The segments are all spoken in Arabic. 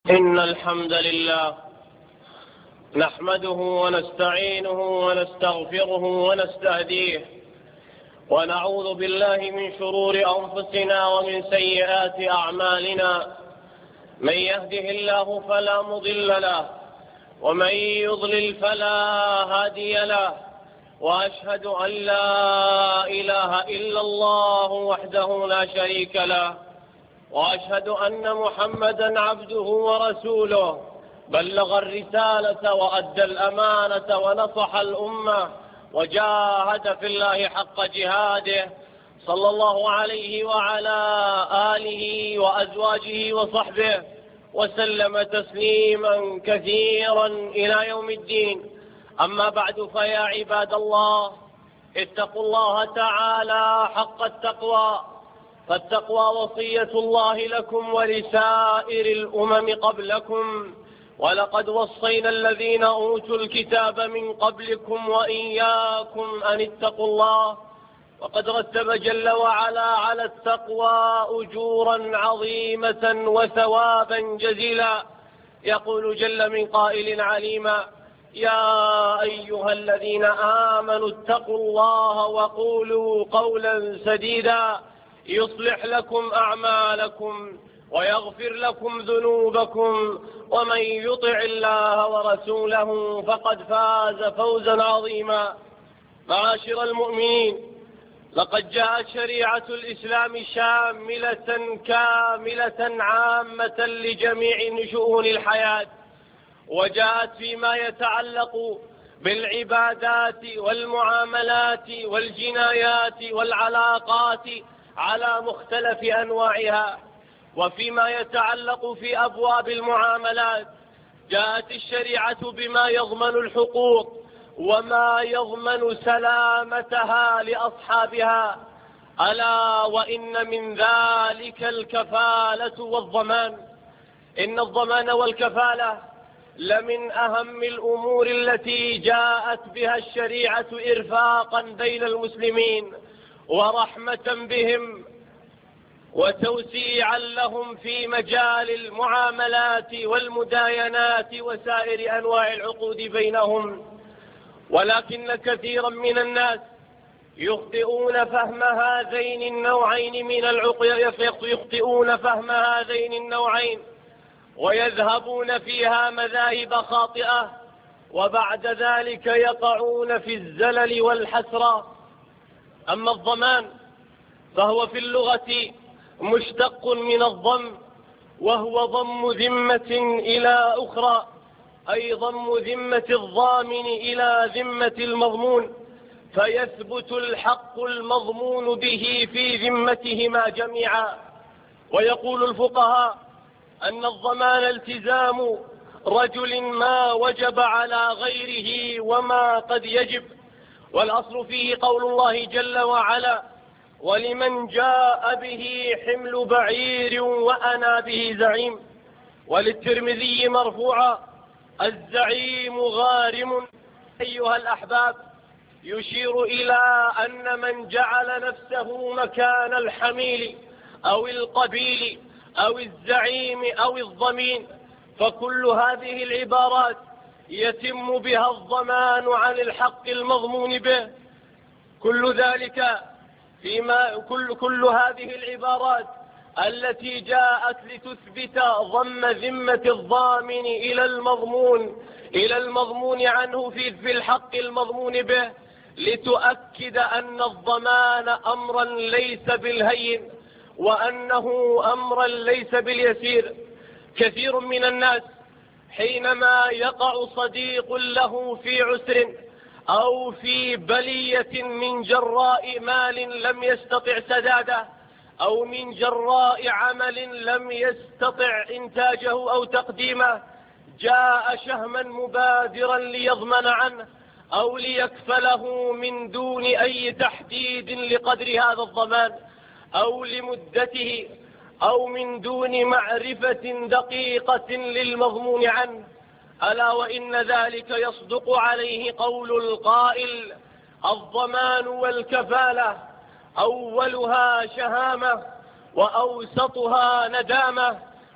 إن الحمد لله نحمده ونستعينه ونستغفره ونستهديه، ونعوذ بالله من شرور أنفسنا ومن سيئات أعمالنا. من يهده الله فلا مضل له، ومن يضلل فلا هادي له، وأشهد أن لا إله إلا الله وحده لا شريك له، وأشهد أن محمدا عبده ورسوله، بلغ الرسالة وأدى الأمانة ونصح الأمة وجاهد في الله حق جهاده، صلى الله عليه وعلى آله وأزواجه وصحبه وسلم تسليما كثيرا إلى يوم الدين. أما بعد، فيا عباد الله، اتقوا الله تعالى حق التقوى، فالتقوى وصية الله لكم ولسائر الأمم قبلكم، ولقد وصينا الذين أوتوا الكتاب من قبلكم وإياكم أن اتقوا الله. وقد رتب جل وعلا على التقوى أجورا عظيمة وثوابا جزيلا. يقول جل من قائل عليما: يا أيها الذين آمنوا اتقوا الله وقولوا قولا سديدا يصلح لكم أعمالكم ويغفر لكم ذنوبكم، ومن يطع الله ورسوله فقد فاز فوزا عظيما. معاشر المؤمنين، لقد جاءت شريعة الإسلام شاملة كاملة عامة لجميع شؤون الحياة، وجاءت فيما يتعلق بالعبادات والمعاملات والجنايات والعلاقات على مختلف أنواعها. وفيما يتعلق في أبواب المعاملات، جاءت الشريعة بما يضمن الحقوق وما يضمن سلامتها لأصحابها، ألا وإن من ذلك الكفالة والضمان. إن الضمان والكفالة لمن أهم الأمور التي جاءت بها الشريعة إرفاقا بين المسلمين ورحمة بهم وتوسيعا لهم في مجال المعاملات والمداينات وسائر أنواع العقود بينهم. ولكن كثيرا من الناس يخطئون فهم هذين النوعين من ويذهبون فيها مذاهب خاطئة، وبعد ذلك يقعون في الزلل والحسرة. أما الضمان فهو في اللغة مشتق من الضم، وهو ضم ذمة إلى أخرى، أي ضم ذمة الضامن إلى ذمة المضمون، فيثبت الحق المضمون به في ذمتهما جميعا. ويقول الفقهاء أن الضمان التزام رجل ما وجب على غيره وما قد يجب، والأصل فيه قول الله جل وعلا: ولمن جاء به حمل بعير وأنا به زعيم. وللترمذي مرفوعا: الزعيم غارم. أيها الأحباب، يشير إلى أن من جعل نفسه مكان الحميل أو القبيل أو الزعيم أو الضمين، فكل هذه العبارات يتم بها الضمان عن الحق المضمون به. كل هذه العبارات التي جاءت لتثبت ضم ذمة الضامن إلى المضمون عنه في الحق المضمون به، لتؤكد أن الضمان أمرا ليس بالهين، وأنه أمرا ليس باليسير. كثير من الناس حينما يقع صديق له في عسر أو في بلية من جراء مال لم يستطع سداده، أو من جراء عمل لم يستطع إنتاجه أو تقديمه، جاء شهما مبادرا ليضمن عنه أو ليكفله من دون أي تحديد لقدر هذا الضمان أو لمدته، أو من دون معرفة دقيقة للمضمون عنه. ألا وإن ذلك يصدق عليه قول القائل: الضمان والكفالة أولها شهامة وأوسطها ندامة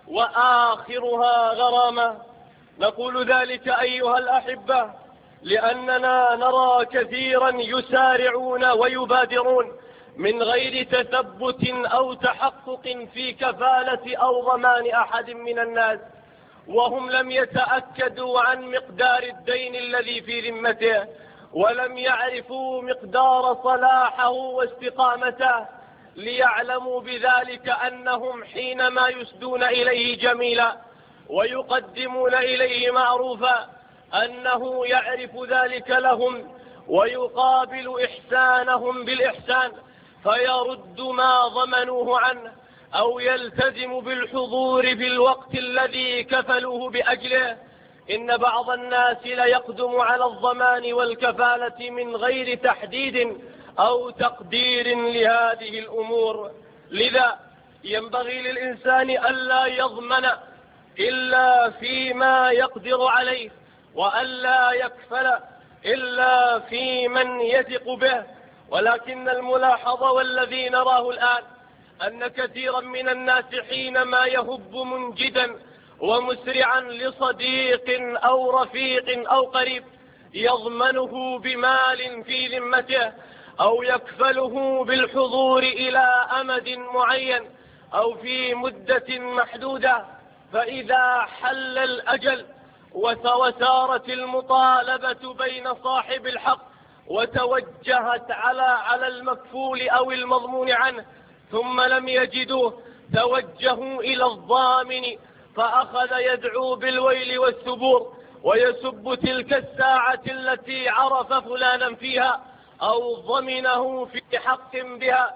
وآخرها غرامة. نقول ذلك أيها الأحبة لأننا نرى كثيرا يسارعون ويبادرون من غير تثبت أو تحقق في كفالة أو ضمان أحد من الناس، وهم لم يتأكدوا عن مقدار الدين الذي في ذمته، ولم يعرفوا مقدار صلاحه واستقامته، ليعلموا بذلك أنهم حينما يسدون إليه جميلا ويقدمون إليه معروفا أنه يعرف ذلك لهم ويقابل إحسانهم بالإحسان، فيرد ما ضمنوه عنه أو يلتزم بالحضور في الوقت الذي كفلوه بأجله. إن بعض الناس ليقدم على الضمان والكفالة من غير تحديد أو تقدير لهذه الأمور. لذا ينبغي للإنسان ألا يضمن إلا فيما يقدر عليه، وألا يكفل إلا في من يثق به. ولكن الملاحظة والذي نراه الآن أن كثيرا من الناس حينما يهب منجدا ومسرعا لصديق أو رفيق أو قريب يضمنه بمال في ذمته أو يكفله بالحضور إلى أمد معين أو في مدة محدودة، فإذا حل الأجل وسارت المطالبة بين صاحب الحق وتوجهت على المكفول أو المضمون عنه ثم لم يجدوه، توجهوا إلى الضامن فأخذ يدعو بالويل والثبور ويسب تلك الساعة التي عرف فلانا فيها أو ضمنه في حق بها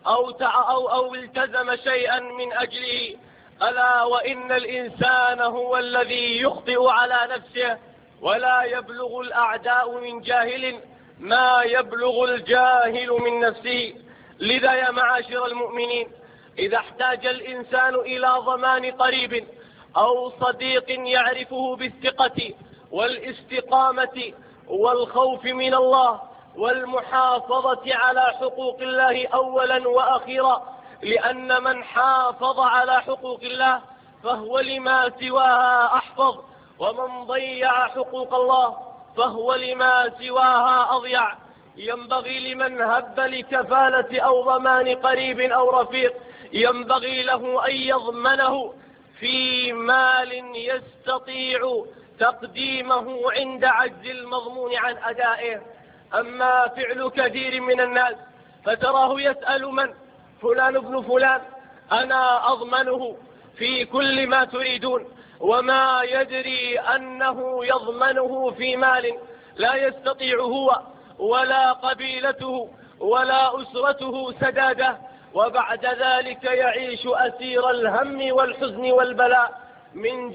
أو التزم شيئا من أجله. ألا وإن الإنسان هو الذي يخطئ على نفسه، ولا يبلغ الأعداء من جاهل ما يبلغ الجاهل من نفسه. لذا يا معاشر المؤمنين، إذا احتاج الإنسان إلى ضمان قريب أو صديق يعرفه بالثقة والاستقامة والخوف من الله والمحافظة على حقوق الله أولا وأخيرا، لأن من حافظ على حقوق الله فهو لما سواها أحفظ، ومن ضيع حقوق الله فهو لما سواها أضيع. ينبغي لمن هب لكفالة أو ضمان قريب أو رفيق ينبغي له أن يضمنه في مال يستطيع تقديمه عند عجز المضمون عن أدائه. أما فعل كثير من الناس فتراه يسأل من فلان ابن فلان أنا أضمنه في كل ما تريدون، وما يدري أنه يضمنه في مال لا يستطيع هو ولا قبيلته ولا أسرته سداده، وبعد ذلك يعيش أسير الهم والحزن والبلاء من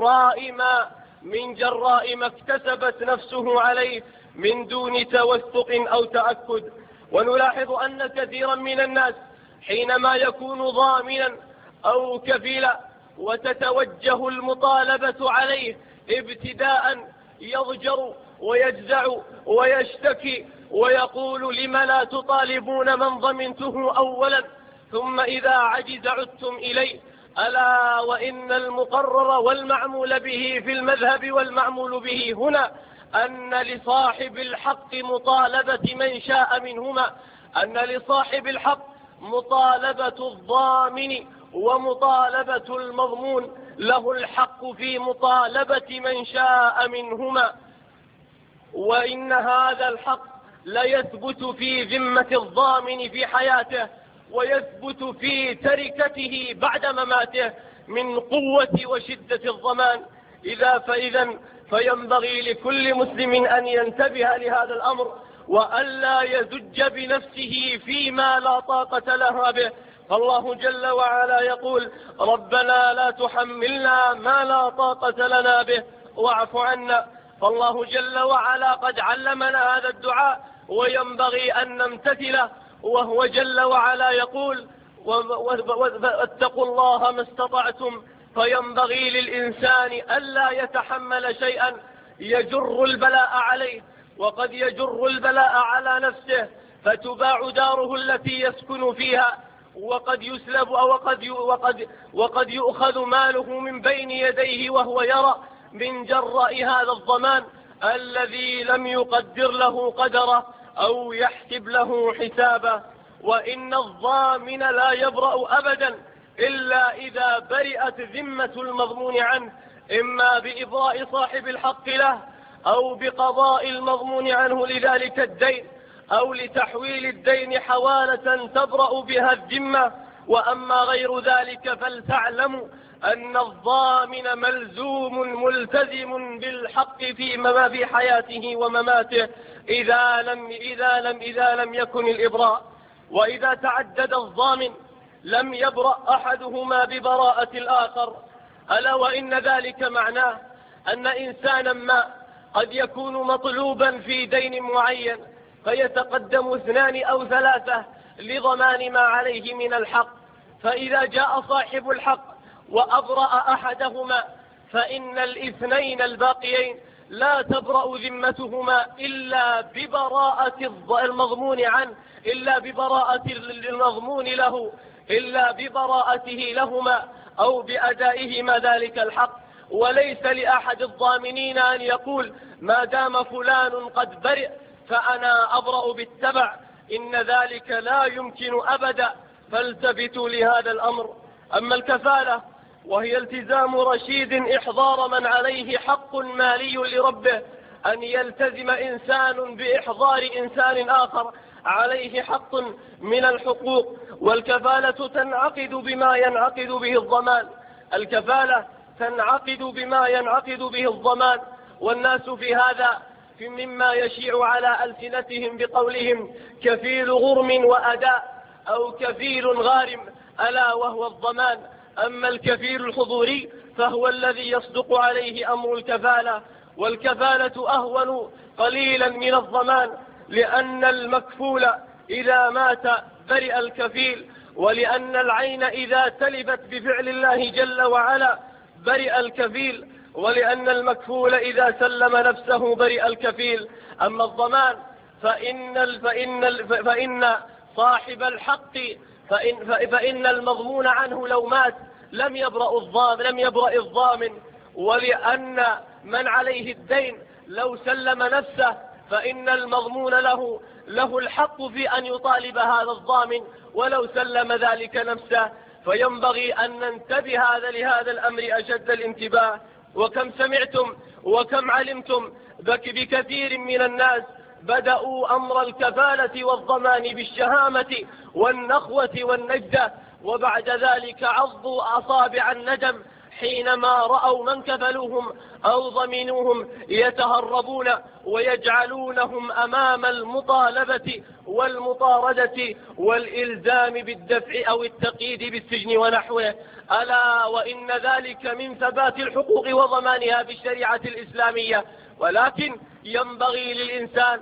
جراء ما اكتسبت نفسه عليه من دون توثق أو تأكد. ونلاحظ أن كثيرا من الناس حينما يكون ضامنا أو كفيلا وتتوجه المطالبة عليه ابتداء يضجر ويجزع ويشتكي ويقول لم لا تطالبون من ضمنته أولا، ثم إذا عجز عدتم إليه. ألا وإن المقرر والمعمول به في المذهب والمعمول به هنا أن لصاحب الحق مطالبة من شاء منهما، أن لصاحب الحق مطالبة الضامن ومطالبة المضمون، له الحق في مطالبة من شاء منهما. وإن هذا الحق لا يثبت في ذمة الضامن في حياته ويثبت في تركته بعد مماته من قوة وشدة الضمان. فينبغي لكل مسلم أن ينتبه لهذا الأمر وألا يزج بنفسه فيما لا طاقة لها به. فالله جل وعلا يقول ربنا لا تحملنا ما لا طاقة لنا به واعف عنا. فالله جل وعلا قد علمنا هذا الدعاء وينبغي أن نمتثله، وهو جل وعلا يقول واتقوا الله ما استطعتم. فينبغي للإنسان ألا يتحمل شيئا يجر البلاء عليه، وقد يجر البلاء على نفسه فتباع داره التي يسكن فيها وقد يسلب وقد يؤخذ ماله من بين يديه وهو يرى من جراء هذا الضمان الذي لم يقدر له قدره أو يحسب له حسابه. وإن الضامن لا يبرأ أبدا إلا إذا برئت ذمة المضمون عنه، إما بإبراء صاحب الحق له أو بقضاء المضمون عنه لذلك الدين أو لتحويل الدين حوالة تبرأ بها الذمة. وأما غير ذلك فلتعلموا أن الضامن ملزوم ملتزم بالحق في حياته ومماته إذا لم يكن الإبراء. وإذا تعدد الضامن لم يبرأ أحدهما ببراءة الآخر، ألا وإن ذلك معناه أن إنسانا ما قد يكون مطلوبا في دين معين فيتقدم 2 أو 3 لضمان ما عليه من الحق، فإذا جاء صاحب الحق وأبرأ أحدهما فإن ال2 الباقيين لا تبرأ ذمتهما إلا ببراءة المضمون عنه، إلا ببراءة المضمون له، إلا ببراءته لهما أو بأدائهما ذلك الحق. وليس لأحد الضامنين أن يقول ما دام فلان قد برئ فأنا أبرأ بالتبع، إن ذلك لا يمكن أبدا، فالتفتوا لهذا الأمر. أما الكفالة وهي التزام رشيد إحضار من عليه حق مالي لربه، أن يلتزم إنسان بإحضار إنسان آخر عليه حق من الحقوق. والكفالة تنعقد بما ينعقد به الضمان، الكفالة تنعقد بما ينعقد به الضمان. والناس في هذا مما يشيع على ألسنتهم بقولهم كفيل غرم وأداء أو كفيل غارم، ألا وهو الضمان. أما الكفيل الحضوري فهو الذي يصدق عليه أمر الكفالة، والكفالة أهون قليلا من الضمان، لأن المكفول إذا مات برئ الكفيل، ولأن العين إذا تلبت بفعل الله جل وعلا برئ الكفيل، ولأن المكفول إذا سلم نفسه برئ الكفيل. أما الضمان فإن صاحب الحق فإن المضمون عنه لو مات لم يبرأ الضامن، ولأن من عليه الدين لو سلم نفسه فإن المضمون له الحق في أن يطالب هذا الضامن ولو سلم ذلك نفسه. فينبغي أن ننتبه لهذا الأمر أشد الانتباه. وكم سمعتم وكم علمتم بكثير من الناس بدأوا أمر الكفالة والضمان بالشهامة والنخوة والنجدة، وبعد ذلك عضوا أصابع الندم حينما رأوا من كفلوهم أو ضمنوهم يتهربون ويجعلونهم أمام المطالبة والمطاردة والإلزام بالدفع أو التقييد بالسجن ونحوه. ألا وإن ذلك من ثبات الحقوق وضمانها بالشريعة الإسلامية، ولكن ينبغي للإنسان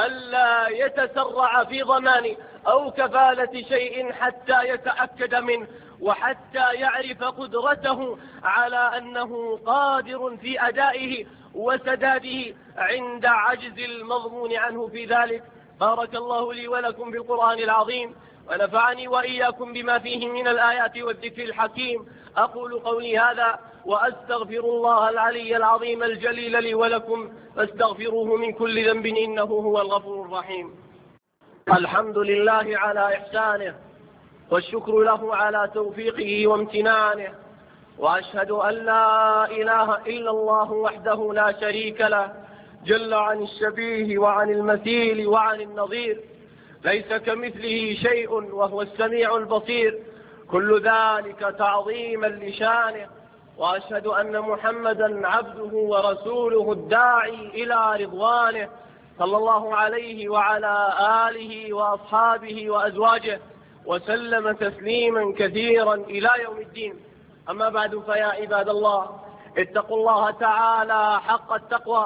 ألا يتسرع في ضمان أو كفالة شيء حتى يتأكد منه وحتى يعرف قدرته على أنه قادر في أدائه وسداده عند عجز المضمون عنه في ذلك. بارك الله لي ولكم بالقرآن العظيم، ونفعني وإياكم بما فيه من الآيات والذكر الحكيم. أقول قولي هذا وأستغفر الله العلي العظيم الجليل لي ولكم، فاستغفروه من كل ذنب إنه هو الغفور الرحيم. الحمد لله على إحسانه، والشكر له على توفيقه وامتنانه، وأشهد أن لا إله إلا الله وحده لا شريك له، جل عن الشبيه وعن المثيل وعن النظير، ليس كمثله شيء وهو السميع البصير، كل ذلك تعظيما لشانه. وأشهد أن محمدا عبده ورسوله الداعي إلى رضوانه، صلى الله عليه وعلى آله وأصحابه وأزواجه وسلم تسليما كثيرا إلى يوم الدين. أما بعد، فيا عباد الله، اتقوا الله تعالى حق التقوى،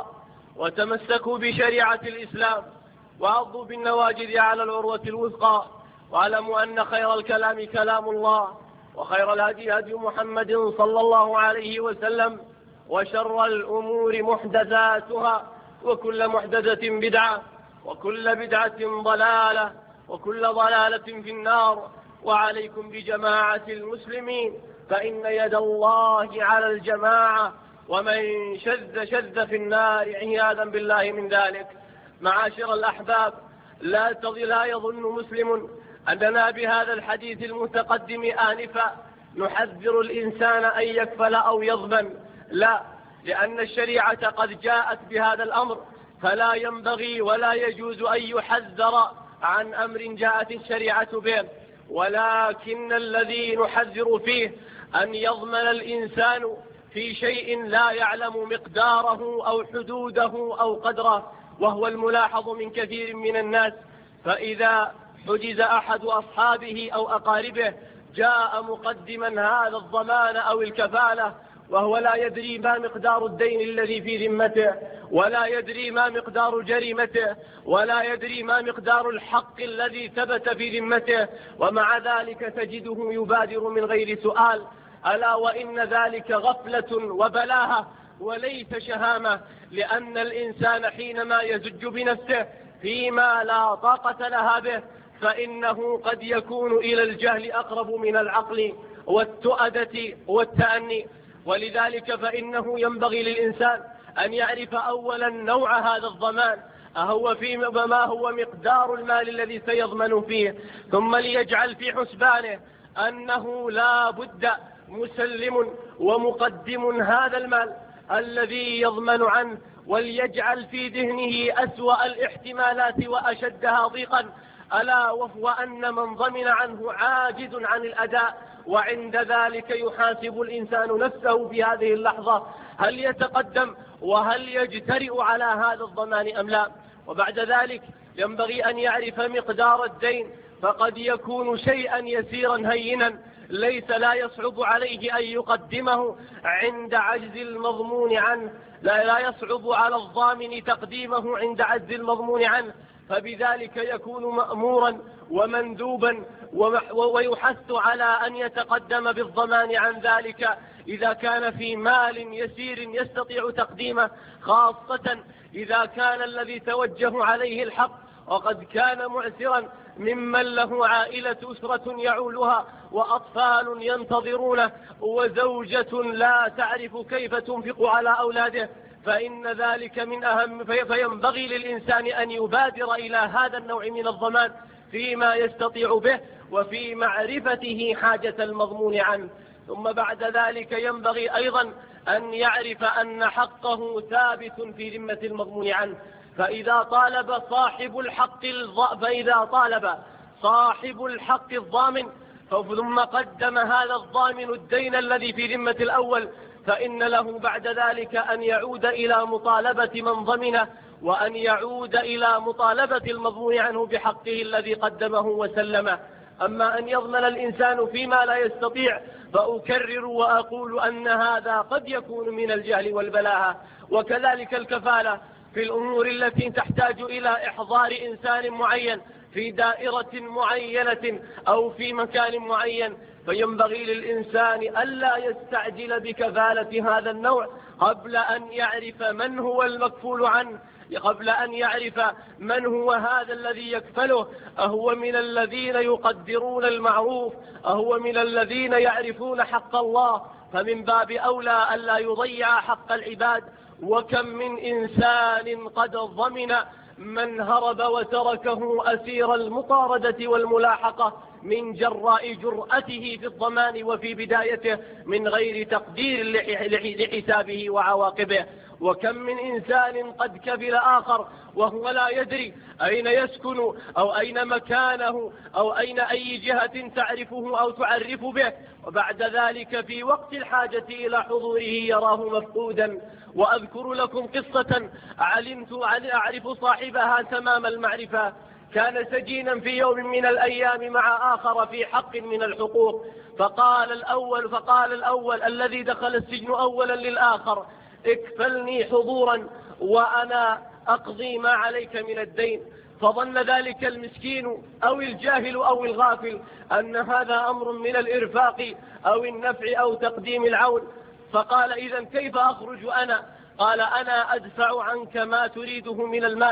وتمسكوا بشريعة الإسلام، وعضوا بالنواجذ على العروة الوثقى، واعلموا أن خير الكلام كلام الله، وخير الهدي هدي محمد صلى الله عليه وسلم، وشر الأمور محدثاتها، وكل محدثة بدعة، وكل بدعة ضلالة، وكل ضلالة في النار. وعليكم بجماعة المسلمين فإن يد الله على الجماعة، ومن شذ في النار عياذا بالله من ذلك. معاشر الأحباب، لا يظن مسلم أننا بهذا الحديث المتقدم آنفا نحذر الإنسان أن يكفل أو يضمن، لا، لأن الشريعة قد جاءت بهذا الأمر، فلا ينبغي ولا يجوز أن يحذر عن أمر جاءت الشريعة به، ولكن الذي نحذر فيه أن يضمن الإنسان في شيء لا يعلم مقداره أو حدوده أو قدره، وهو الملاحظ من كثير من الناس. فإذا حجز أحد أصحابه أو أقاربه جاء مقدما هذا الضمان أو الكفالة وهو لا يدري ما مقدار الدين الذي في ذمته، ولا يدري ما مقدار جريمته، ولا يدري ما مقدار الحق الذي ثبت في ذمته، ومع ذلك تجده يبادر من غير سؤال، ألا وإن ذلك غفلة وبلاهة وليس شهامة، لأن الإنسان حينما يزج بنفسه فيما لا طاقة لها به فإنه قد يكون إلى الجهل أقرب من العقل والتؤدة والتأني. ولذلك فإنه ينبغي للإنسان أن يعرف أولا نوع هذا الضمان، ما هو مقدار المال الذي سيضمن فيه، ثم ليجعل في حسبانه أنه لا بد مسلم ومقدم هذا المال الذي يضمن عنه، وليجعل في ذهنه أسوأ الاحتمالات وأشدها ضيقا، ألا وهو أن من ضمن عنه عاجز عن الأداء، وعند ذلك يحاسب الإنسان نفسه في هذه اللحظة هل يتقدم وهل يجترئ على هذا الضمان أم لا. وبعد ذلك ينبغي أن يعرف مقدار الدين، فقد يكون شيئا يسيرا هينا لا يصعب عليه أن يقدمه عند عجز المضمون عنه، لا يصعب على الضامن تقديمه عند عجز المضمون عنه، فبذلك يكون مأمورا ومندوبا ويحث على أن يتقدم بالضمان عن ذلك إذا كان في مال يسير يستطيع تقديمه، خاصة إذا كان الذي توجه عليه الحق وقد كان معسرا ممن له عائلة أسرة يعولها وأطفال ينتظرونه وزوجة لا تعرف كيف تنفق على أولاده، فإن ذلك من أهم فينبغي للإنسان أن يبادر إلى هذا النوع من الضمان فيما يستطيع به وفي معرفته حاجة المضمون عنه. ثم بعد ذلك ينبغي أيضا أن يعرف أن حقه ثابت في ذمة المضمون عنه، فإذا طالب صاحب الحق الضامن ثم قدم هذا الضامن الدين الذي في ذمة الأول، فإن له بعد ذلك أن يعود إلى مطالبة من ضمنه، وأن يعود إلى مطالبة المضمون عنه بحقه الذي قدمه وسلمه. أما أن يضمن الإنسان فيما لا يستطيع فأكرر وأقول أن هذا قد يكون من الجهل والبلاهة. وكذلك الكفالة في الأمور التي تحتاج إلى إحضار إنسان معين في دائرة معينة أو في مكان معين، فينبغي للإنسان ألا يستعجل بكفالة هذا النوع قبل أن يعرف من هو المكفول عنه، قبل أن يعرف من هو هذا الذي يكفله، أهو من الذين يقدرون المعروف، أهو من الذين يعرفون حق الله، فمن باب أولى ألا يضيع حق العباد. وكم من إنسان قد ضمن من هرب وتركه أسير المطاردة والملاحقة من جراء جرأته في الضمان وفي بدايته من غير تقدير لحسابه وعواقبه. وكم من إنسان قد كفل آخر وهو لا يدري أين يسكن أو أين مكانه أو أين أي جهة تعرفه أو تعرف به، وبعد ذلك في وقت الحاجة إلى حضوره يراه مفقودا. وأذكر لكم قصة أعرف صاحبها تمام المعرفة. كان سجينا في يوم من الأيام مع آخر في حق من الحقوق، فقال الأول الذي دخل السجن أولا للآخر: اكفلني حضورا وأنا أقضي ما عليك من الدين. فظن ذلك المسكين أو الجاهل أو الغافل أن هذا أمر من الإرفاق أو النفع أو تقديم العون، فقال: إذن كيف أخرج أنا؟ قال: أنا أدفع عنك ما تريده من المال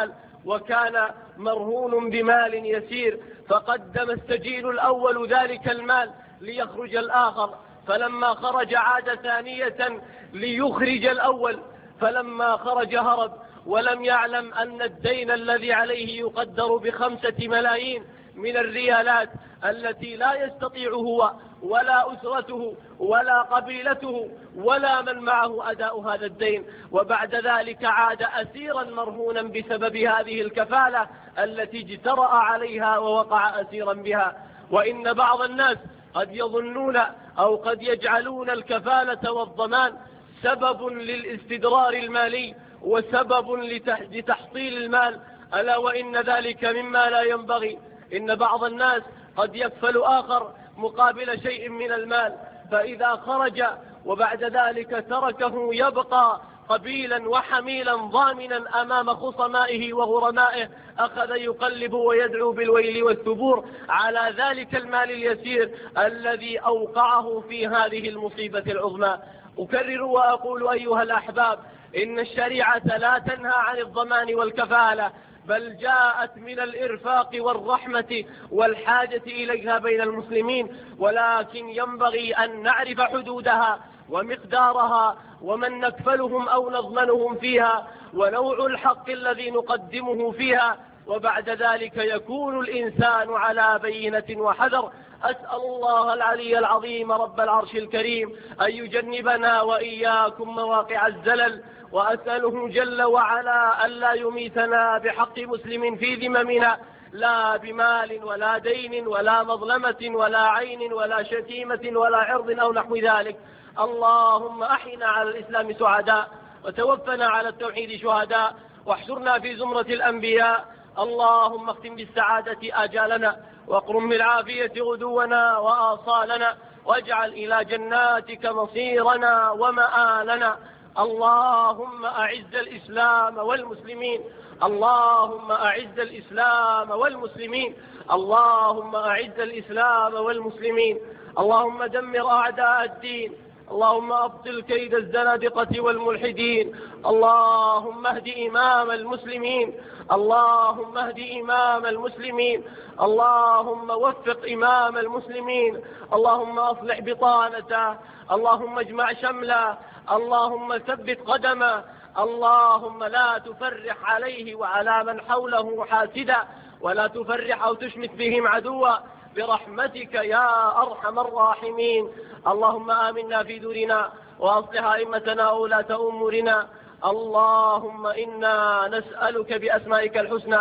وكان مرهون بمال يسير، فقدم السجين الأول ذلك المال ليخرج الآخر، فلما خرج عاد ثانية ليخرج الأول، فلما خرج هرب ولم يعلم أن الدين الذي عليه يقدر ب5 ملايين من الريالات التي لا يستطيع هو ولا أسرته ولا قبيلته ولا من معه أداء هذا الدين. وبعد ذلك عاد أسيرا مرهونا بسبب هذه الكفالة التي اجترأ عليها ووقع أسيرا بها. وإن بعض الناس قد يظنون أو قد يجعلون الكفالة والضمان سبب للاستدرار المالي وسبب لتحصيل المال، ألا وإن ذلك مما لا ينبغي. إن بعض الناس قد يكفل آخر مقابل شيء من المال، فإذا خرج وبعد ذلك تركه يبقى قبيلا وحميلا ضامنا أمام خصمائه وغرمائه، أخذ يقلب ويدعو بالويل والثبور على ذلك المال اليسير الذي أوقعه في هذه المصيبة العظمى. أكرر وأقول أيها الأحباب، إن الشريعة لا تنهى عن الضمان والكفالة، بل جاءت من الإرفاق والرحمة والحاجة إليها بين المسلمين، ولكن ينبغي أن نعرف حدودها ومقدارها ومن نكفلهم أو نضمنهم فيها ونوع الحق الذي نقدمه فيها، وبعد ذلك يكون الإنسان على بينة وحذر. أسأل الله العلي العظيم رب العرش الكريم أن يجنبنا وإياكم مواقع الزلل، وأسأله جل وعلا ألا يميتنا بحق مسلم في ذممنا، لا بمال ولا دين ولا مظلمة ولا عين ولا شتيمة ولا عرض أو نحو ذلك. اللهم أحينا على الإسلام سعداء، وتوفنا على التوحيد شهداء، واحشرنا في زمرة الأنبياء. اللهم اختم بالسعادة آجالنا، واقرم بالعافية غدونا وآصالنا، واجعل إلى جناتك مصيرنا ومآلنا. اللهم أعز الإسلام والمسلمين، اللهم أعز الإسلام والمسلمين، اللهم أعز الإسلام والمسلمين. اللهم دمر أعداء الدين، اللهم أبطل كيد الزنادقة والملحدين. اللهم اهد إمام المسلمين، اللهم اهد إمام المسلمين، اللهم وفق إمام المسلمين، اللهم أصلح بطانته، اللهم اجمع شمله، اللهم ثبت قدمه، اللهم لا تفرح عليه وعلى من حوله حاسدا، ولا تفرح أو تشمت بهم عدوا، برحمتك يا أرحم الراحمين. اللهم آمنا في دورنا، وأصلح أئمتنا وولاة أمورنا. اللهم إنا نسألك بأسمائك الحسنى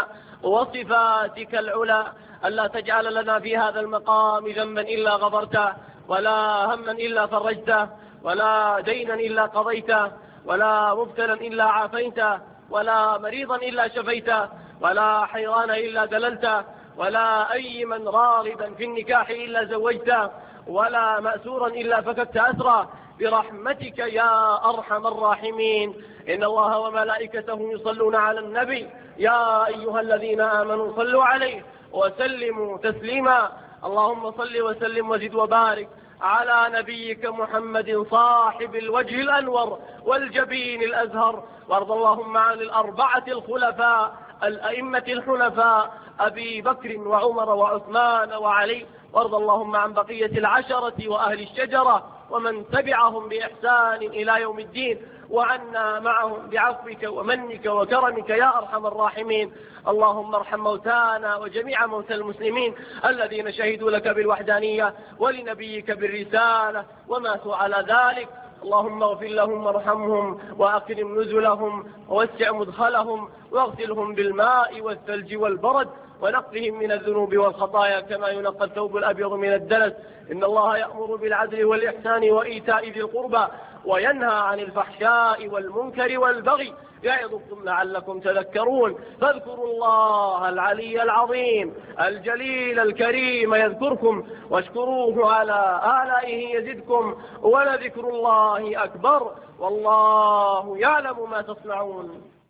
وصفاتك العلى ألا تجعل لنا في هذا المقام ذنبا إلا غفرته، ولا هما إلا فرجته، ولا دينا إلا قضيته، ولا مبتلا إلا عافيته، ولا مريضا إلا شفيته، ولا حيرانا إلا دللته، ولا أيما راغبا في النكاح إلا زوجته، ولا مأسورا إلا فككت أسره، برحمتك يا أرحم الراحمين. إن الله وملائكته يصلون على النبي، يا أيها الذين آمنوا صلوا عليه وسلموا تسليما. اللهم صل وسلم وزد وبارك على نبيك محمد صاحب الوجه الأنور والجبين الأزهر، وارض اللهم عن الأربعة الخلفاء الأئمة الحنفاء أبي بكر وعمر وعثمان وعلي، وارض اللهم عن بقية العشرة وأهل الشجرة ومن تبعهم بإحسان إلى يوم الدين، وعنا معهم بعفوك ومنك وكرمك يا أرحم الراحمين. اللهم ارحم موتانا وجميع موتى المسلمين الذين شهدوا لك بالوحدانية ولنبيك بالرسالة وماتوا على ذلك. اللهم اغفر لهم وارحمهم وأكرم نزلهم ووسع مدخلهم واغسلهم بالماء والثلج والبرد، ونقهم من الذنوب والخطايا كما ينقى الثوب الأبيض من الدنس. إن الله يأمر بالعدل والإحسان وإيتاء ذي القربى وينهى عن الفحشاء والمنكر والبغي، يعظكم لعلكم تذكرون. فاذكروا الله العلي العظيم الجليل الكريم يذكركم، واشكروه على آلائه يزدكم، ولذكر الله أكبر، والله يعلم ما تصنعون.